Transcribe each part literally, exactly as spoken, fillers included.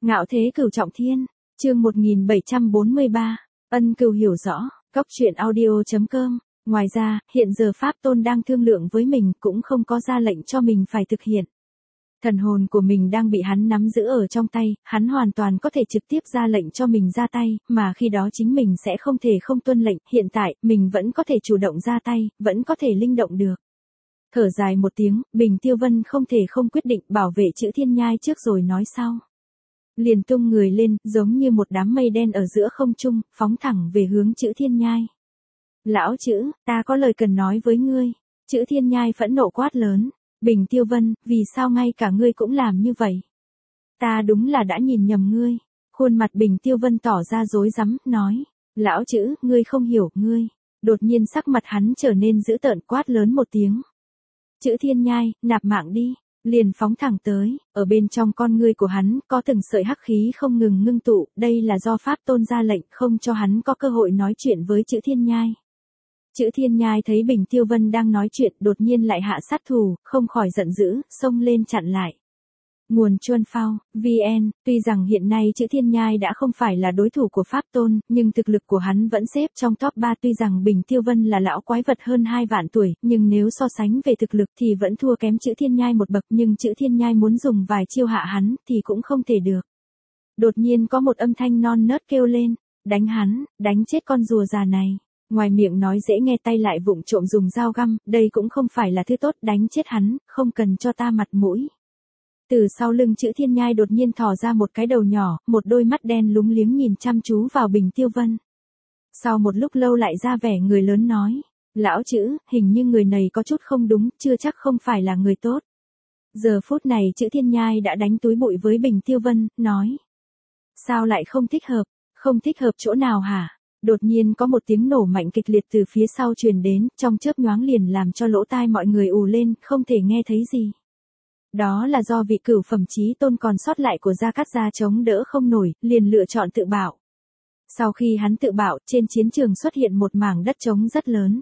Ngạo thế cửu trọng thiên, chương một nghìn bảy trăm bốn mươi ba, ân cửu hiểu rõ, cốc truyện audio chấm com. Ngoài ra, hiện giờ Pháp Tôn đang thương lượng với mình cũng không có ra lệnh cho mình phải thực hiện. Thần hồn của mình đang bị hắn nắm giữ ở trong tay, hắn hoàn toàn có thể trực tiếp ra lệnh cho mình ra tay, mà khi đó chính mình sẽ không thể không tuân lệnh, hiện tại, mình vẫn có thể chủ động ra tay, vẫn có thể linh động được. Thở dài một tiếng, Bình Tiêu Vân không thể không quyết định bảo vệ chữ thiên nhai trước rồi nói sau. Liền tung người lên, giống như một đám mây đen ở giữa không trung, phóng thẳng về hướng chữ thiên nhai. Lão chữ, ta có lời cần nói với ngươi. Chữ thiên nhai phẫn nộ quát lớn. Bình Tiêu Vân, vì sao ngay cả ngươi cũng làm như vậy? Ta đúng là đã nhìn nhầm ngươi. Khuôn mặt Bình Tiêu Vân tỏ ra rối rắm, nói. Lão chữ, ngươi không hiểu, ngươi. Đột nhiên sắc mặt hắn trở nên dữ tợn quát lớn một tiếng. Chữ thiên nhai, nạp mạng đi. Liền phóng thẳng tới, ở bên trong con ngươi của hắn, có từng sợi hắc khí không ngừng ngưng tụ, đây là do Pháp Tôn ra lệnh không cho hắn có cơ hội nói chuyện với chữ thiên nhai. Chữ thiên nhai thấy Bình Tiêu Vân đang nói chuyện đột nhiên lại hạ sát thủ, không khỏi giận dữ, xông lên chặn lại. Nguồn Chuân Phao, vê en, tuy rằng hiện nay chữ thiên nhai đã không phải là đối thủ của Pháp Tôn, nhưng thực lực của hắn vẫn xếp trong top ba. Tuy rằng Bình Tiêu Vân là lão quái vật hơn hai vạn tuổi, nhưng nếu so sánh về thực lực thì vẫn thua kém chữ thiên nhai một bậc, nhưng chữ thiên nhai muốn dùng vài chiêu hạ hắn thì cũng không thể được. Đột nhiên có một âm thanh non nớt kêu lên, đánh hắn, đánh chết con rùa già này. Ngoài miệng nói dễ nghe tay lại vụng trộm dùng dao găm, đây cũng không phải là thứ tốt, đánh chết hắn, không cần cho ta mặt mũi. Từ sau lưng chữ thiên nhai đột nhiên thò ra một cái đầu nhỏ, một đôi mắt đen lúng liếng nhìn chăm chú vào Bình Tiêu Vân. Sau một lúc lâu lại ra vẻ người lớn nói, lão chữ, hình như người này có chút không đúng, chưa chắc không phải là người tốt. Giờ phút này chữ thiên nhai đã đánh túi bụi với Bình Tiêu Vân, nói. Sao lại không thích hợp, không thích hợp chỗ nào hả? Đột nhiên có một tiếng nổ mạnh kịch liệt từ phía sau truyền đến, trong chớp nhoáng liền làm cho lỗ tai mọi người ù lên, không thể nghe thấy gì. Đó là do vị cửu phẩm chí tôn còn sót lại của Gia Cát gia chống đỡ không nổi, liền lựa chọn tự bạo. Sau khi hắn tự bạo, trên chiến trường xuất hiện một mảng đất trống rất lớn.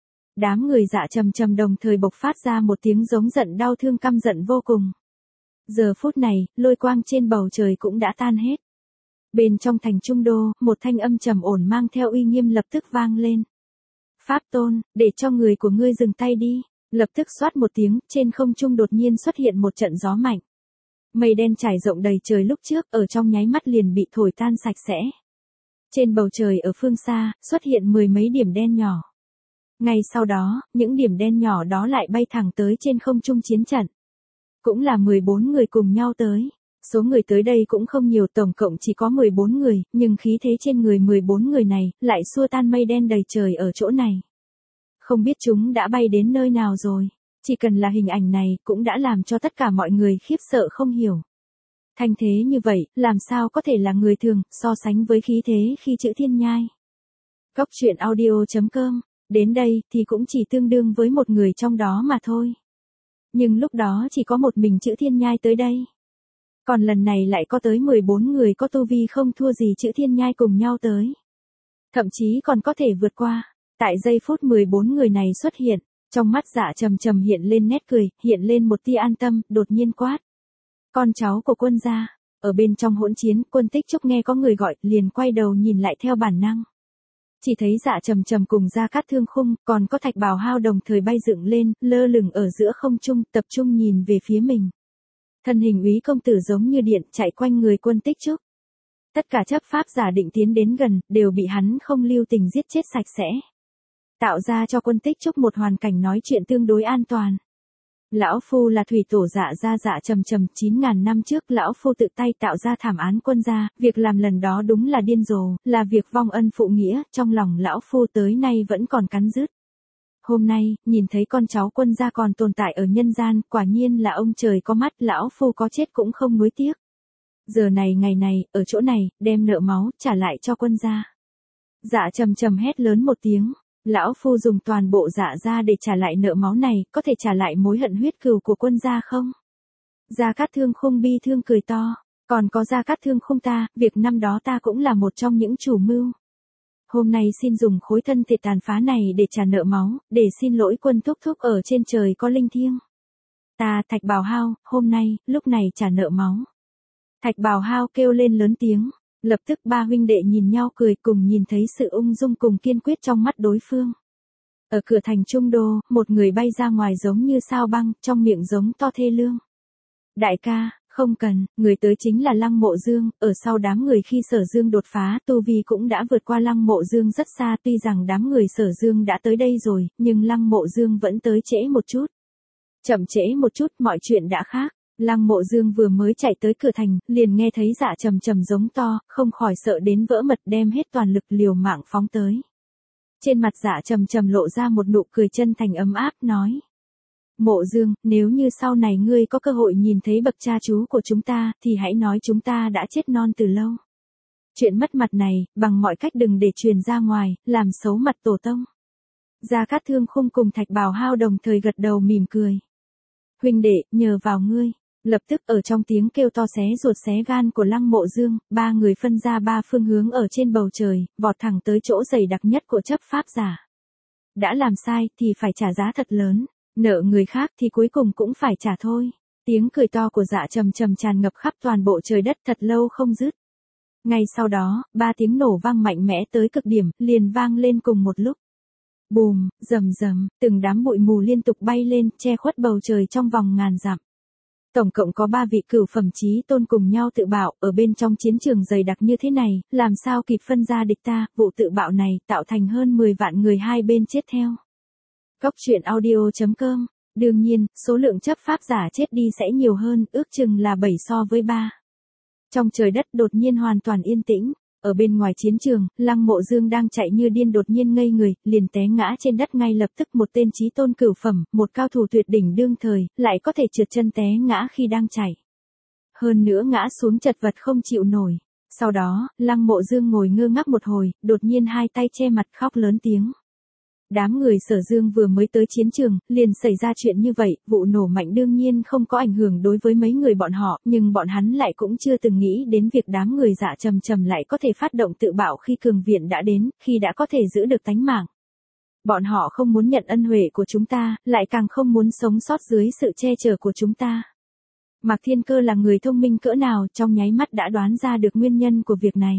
Đám người Dạ Trầm Trầm đồng thời bộc phát ra một tiếng giống giận đau thương căm giận vô cùng. Giờ phút này, lôi quang trên bầu trời cũng đã tan hết. Bên trong thành Trung Đô, một thanh âm trầm ổn mang theo uy nghiêm lập tức vang lên. Pháp Tôn, để cho người của ngươi dừng tay đi. Lập tức xoát một tiếng, trên không trung đột nhiên xuất hiện một trận gió mạnh. Mây đen trải rộng đầy trời lúc trước, ở trong nháy mắt liền bị thổi tan sạch sẽ. Trên bầu trời ở phương xa, xuất hiện mười mấy điểm đen nhỏ. Ngay sau đó, những điểm đen nhỏ đó lại bay thẳng tới trên không trung chiến trận. Cũng là mười bốn người cùng nhau tới. Số người tới đây cũng không nhiều, tổng cộng chỉ có mười bốn người, nhưng khí thế trên người mười bốn người này, lại xua tan mây đen đầy trời ở chỗ này. Không biết chúng đã bay đến nơi nào rồi, chỉ cần là hình ảnh này cũng đã làm cho tất cả mọi người khiếp sợ không hiểu. Thanh thế như vậy, làm sao có thể là người thường, so sánh với khí thế khi chữ thiên nhai. Cốc truyện audio chấm com, đến đây thì cũng chỉ tương đương với một người trong đó mà thôi. Nhưng lúc đó chỉ có một mình chữ thiên nhai tới đây. Còn lần này lại có tới mười bốn người có tu vi không thua gì chữ thiên nhai cùng nhau tới. Thậm chí còn có thể vượt qua. Tại giây phút mười bốn người này xuất hiện, trong mắt Dạ Trầm Trầm hiện lên nét cười, hiện lên một tia an tâm, đột nhiên quát. Con cháu của quân gia, ở bên trong hỗn chiến, Quân Tích Trúc nghe có người gọi, liền quay đầu nhìn lại theo bản năng. Chỉ thấy Dạ Trầm Trầm cùng Gia Cát Thương Khung, còn có Thạch Bào Hao đồng thời bay dựng lên, lơ lửng ở giữa không trung, tập trung nhìn về phía mình. Thân hình úy công tử giống như điện chạy quanh người Quân Tích Trúc. Tất cả chấp pháp giả định tiến đến gần, đều bị hắn không lưu tình giết chết sạch sẽ. Tạo ra cho Quân Tích Trúc một hoàn cảnh nói chuyện tương đối an toàn. Lão Phu là thủy tổ Dạ gia Dạ Trầm Trầm, chín ngàn năm trước Lão Phu tự tay tạo ra thảm án quân gia, việc làm lần đó đúng là điên rồ, là việc vong ân phụ nghĩa, trong lòng Lão Phu tới nay vẫn còn cắn rứt. Hôm nay, nhìn thấy con cháu quân gia còn tồn tại ở nhân gian, quả nhiên là ông trời có mắt, Lão Phu có chết cũng không nuối tiếc. Giờ này ngày này, ở chỗ này, đem nợ máu, trả lại cho quân gia. Dạ Trầm Trầm hét lớn một tiếng. Lão Phu dùng toàn bộ Dạ gia để trả lại nợ máu này, có thể trả lại mối hận huyết cừu của quân gia không? Gia Cát Thương Khung bi thương cười to, còn có Gia Cát Thương Khung ta, việc năm đó ta cũng là một trong những chủ mưu. Hôm nay xin dùng khối thân thể tàn phá này để trả nợ máu, để xin lỗi Quân thúc thúc ở trên trời có linh thiêng. Ta Thạch Bào Hao, hôm nay, lúc này trả nợ máu. Thạch Bào Hao kêu lên lớn tiếng, lập tức ba huynh đệ nhìn nhau cười cùng nhìn thấy sự ung dung cùng kiên quyết trong mắt đối phương. Ở cửa thành Trung Đô, một người bay ra ngoài giống như sao băng, trong miệng giống to thê lương. Đại ca, không cần, người tới chính là Lăng Mộ Dương, ở sau đám người khi Sở Dương đột phá, tu vi cũng đã vượt qua Lăng Mộ Dương rất xa, tuy rằng đám người Sở Dương đã tới đây rồi, nhưng Lăng Mộ Dương vẫn tới trễ một chút. Chậm trễ một chút, mọi chuyện đã khác. Lăng Mộ Dương vừa mới chạy tới cửa thành, liền nghe thấy Dạ Trầm Trầm giống to, không khỏi sợ đến vỡ mật, đem hết toàn lực liều mạng phóng tới. Trên mặt Dạ Trầm Trầm lộ ra một nụ cười chân thành ấm áp, nói: Mộ Dương, nếu như sau này ngươi có cơ hội nhìn thấy bậc cha chú của chúng ta, thì hãy nói chúng ta đã chết non từ lâu. Chuyện mất mặt này, bằng mọi cách đừng để truyền ra ngoài, làm xấu mặt tổ tông. Gia Cát Thương Khung cùng Thạch Bào Hao đồng thời gật đầu mỉm cười. Huynh đệ, nhờ vào ngươi. Lập tức ở trong tiếng kêu to xé ruột xé gan của Lăng Mộ Dương, ba người phân ra ba phương hướng ở trên bầu trời, vọt thẳng tới chỗ dày đặc nhất của chấp pháp giả. Đã làm sai thì phải trả giá thật lớn, nợ người khác thì cuối cùng cũng phải trả thôi. Tiếng cười to của Dạ Trầm Trầm tràn ngập khắp toàn bộ trời đất thật lâu không dứt. Ngay sau đó, ba tiếng nổ vang mạnh mẽ tới cực điểm, liền vang lên cùng một lúc. Bùm, rầm rầm, từng đám bụi mù liên tục bay lên, che khuất bầu trời trong vòng ngàn dặm. Tổng cộng có ba vị cửu phẩm chí tôn cùng nhau tự bạo, ở bên trong chiến trường dày đặc như thế này, làm sao kịp phân ra địch ta, vụ tự bạo này tạo thành hơn mười vạn người hai bên chết theo. Cóc truyện audio chấm com, đương nhiên, số lượng chấp pháp giả chết đi sẽ nhiều hơn, ước chừng là bảy so với ba. Trong trời đất đột nhiên hoàn toàn yên tĩnh. Ở bên ngoài chiến trường, Lăng Mộ Dương đang chạy như điên đột nhiên ngây người, liền té ngã trên đất ngay lập tức. Một tên chí tôn cửu phẩm, một cao thủ tuyệt đỉnh đương thời, lại có thể trượt chân té ngã khi đang chạy. Hơn nữa ngã xuống chật vật không chịu nổi. Sau đó, Lăng Mộ Dương ngồi ngơ ngác một hồi, đột nhiên hai tay che mặt khóc lớn tiếng. Đám người Sở Dương vừa mới tới chiến trường, liền xảy ra chuyện như vậy, vụ nổ mạnh đương nhiên không có ảnh hưởng đối với mấy người bọn họ, nhưng bọn hắn lại cũng chưa từng nghĩ đến việc đám người Dạ Trầm Trầm lại có thể phát động tự bạo khi cường viện đã đến, khi đã có thể giữ được tánh mạng. Bọn họ không muốn nhận ân huệ của chúng ta, lại càng không muốn sống sót dưới sự che chở của chúng ta. Mạc Thiên Cơ là người thông minh cỡ nào, trong nháy mắt đã đoán ra được nguyên nhân của việc này.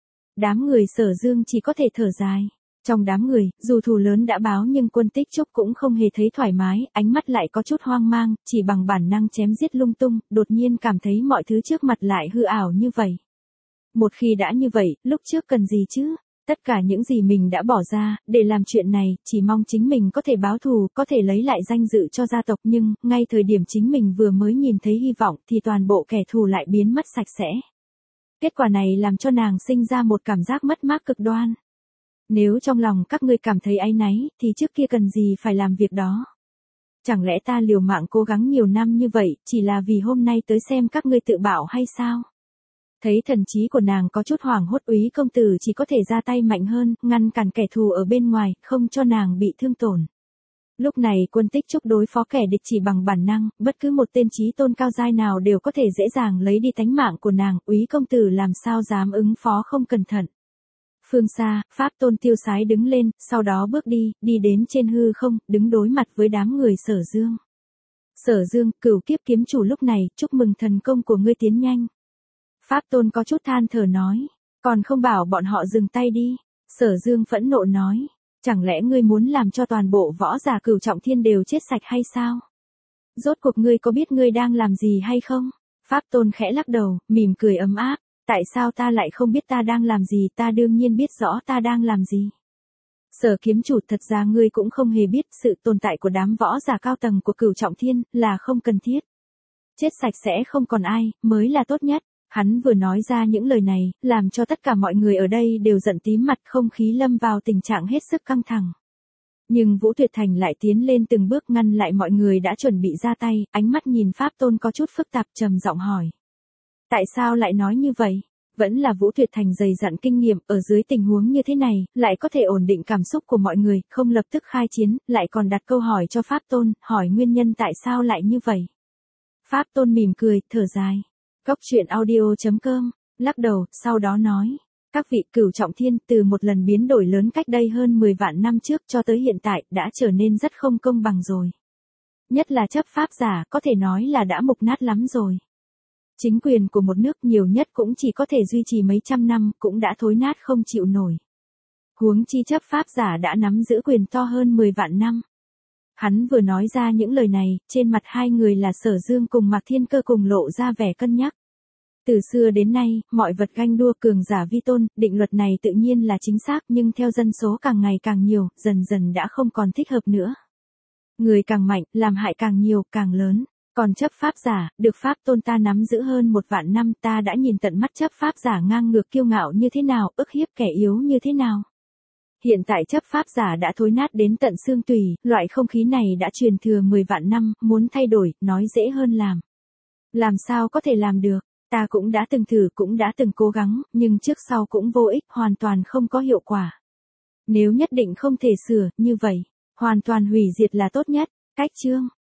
Đám người Sở Dương chỉ có thể thở dài. Trong đám người, dù thù lớn đã báo nhưng Quân Tích Trúc cũng không hề thấy thoải mái, ánh mắt lại có chút hoang mang, chỉ bằng bản năng chém giết lung tung, đột nhiên cảm thấy mọi thứ trước mặt lại hư ảo như vậy. Một khi đã như vậy, lúc trước cần gì chứ? Tất cả những gì mình đã bỏ ra, để làm chuyện này, chỉ mong chính mình có thể báo thù, có thể lấy lại danh dự cho gia tộc, nhưng, ngay thời điểm chính mình vừa mới nhìn thấy hy vọng thì toàn bộ kẻ thù lại biến mất sạch sẽ. Kết quả này làm cho nàng sinh ra một cảm giác mất mát cực đoan. Nếu trong lòng các ngươi cảm thấy áy náy, thì trước kia cần gì phải làm việc đó? Chẳng lẽ ta liều mạng cố gắng nhiều năm như vậy, chỉ là vì hôm nay tới xem các ngươi tự bạo hay sao? Thấy thần trí của nàng có chút hoảng hốt, Úy công tử chỉ có thể ra tay mạnh hơn, ngăn cản kẻ thù ở bên ngoài, không cho nàng bị thương tổn. Lúc này Quân Tích Trúc đối phó kẻ địch chỉ bằng bản năng, bất cứ một tên chí tôn cao giai nào đều có thể dễ dàng lấy đi tánh mạng của nàng, Úy công tử làm sao dám ứng phó không cẩn thận. Phương xa, Pháp Tôn tiêu sái đứng lên, sau đó bước đi, đi đến trên hư không, đứng đối mặt với đám người Sở Dương. Sở Dương, Cửu Kiếp kiếm chủ lúc này, chúc mừng thần công của ngươi tiến nhanh. Pháp Tôn có chút than thở nói, còn không bảo bọn họ dừng tay đi. Sở Dương phẫn nộ nói, chẳng lẽ ngươi muốn làm cho toàn bộ võ giả cửu trọng thiên đều chết sạch hay sao? Rốt cuộc ngươi có biết ngươi đang làm gì hay không? Pháp Tôn khẽ lắc đầu, mỉm cười ấm áp. Tại sao ta lại không biết ta đang làm gì, ta đương nhiên biết rõ ta đang làm gì. Sở kiếm chủ, thật ra ngươi cũng không hề biết sự tồn tại của đám võ giả cao tầng của cửu trọng thiên là không cần thiết. Chết sạch sẽ không còn ai, mới là tốt nhất. Hắn vừa nói ra những lời này, làm cho tất cả mọi người ở đây đều giận tím mặt, không khí lâm vào tình trạng hết sức căng thẳng. Nhưng Vũ Tuyệt Thành lại tiến lên từng bước ngăn lại mọi người đã chuẩn bị ra tay, ánh mắt nhìn Pháp Tôn có chút phức tạp, trầm giọng hỏi. Tại sao lại nói như vậy? Vẫn là Vũ Tuyệt Thành dày dặn kinh nghiệm, ở dưới tình huống như thế này, lại có thể ổn định cảm xúc của mọi người, không lập tức khai chiến, lại còn đặt câu hỏi cho Pháp Tôn, hỏi nguyên nhân tại sao lại như vậy. Pháp Tôn mỉm cười, thở dài. Cóc truyện audio chấm com, lắc đầu, sau đó nói. Các vị cửu trọng thiên, từ một lần biến đổi lớn cách đây hơn mười vạn năm trước cho tới hiện tại, đã trở nên rất không công bằng rồi. Nhất là chấp pháp giả, có thể nói là đã mục nát lắm rồi. Chính quyền của một nước nhiều nhất cũng chỉ có thể duy trì mấy trăm năm, cũng đã thối nát không chịu nổi. Huống chi chấp pháp giả đã nắm giữ quyền to hơn mười vạn năm. Hắn vừa nói ra những lời này, trên mặt hai người là Sở Dương cùng Mạc Thiên Cơ cùng lộ ra vẻ cân nhắc. Từ xưa đến nay, mọi vật ganh đua cường giả vi tôn, định luật này tự nhiên là chính xác nhưng theo dân số càng ngày càng nhiều, dần dần đã không còn thích hợp nữa. Người càng mạnh, làm hại càng nhiều, càng lớn. Còn chấp pháp giả, được pháp tôn ta nắm giữ hơn một vạn năm, ta đã nhìn tận mắt chấp pháp giả ngang ngược kiêu ngạo như thế nào, ức hiếp kẻ yếu như thế nào. Hiện tại chấp pháp giả đã thối nát đến tận xương tủy, loại không khí này đã truyền thừa mười vạn năm, muốn thay đổi, nói dễ hơn làm. Làm sao có thể làm được, ta cũng đã từng thử cũng đã từng cố gắng, nhưng trước sau cũng vô ích, hoàn toàn không có hiệu quả. Nếu nhất định không thể sửa, như vậy, hoàn toàn hủy diệt là tốt nhất. Cách chương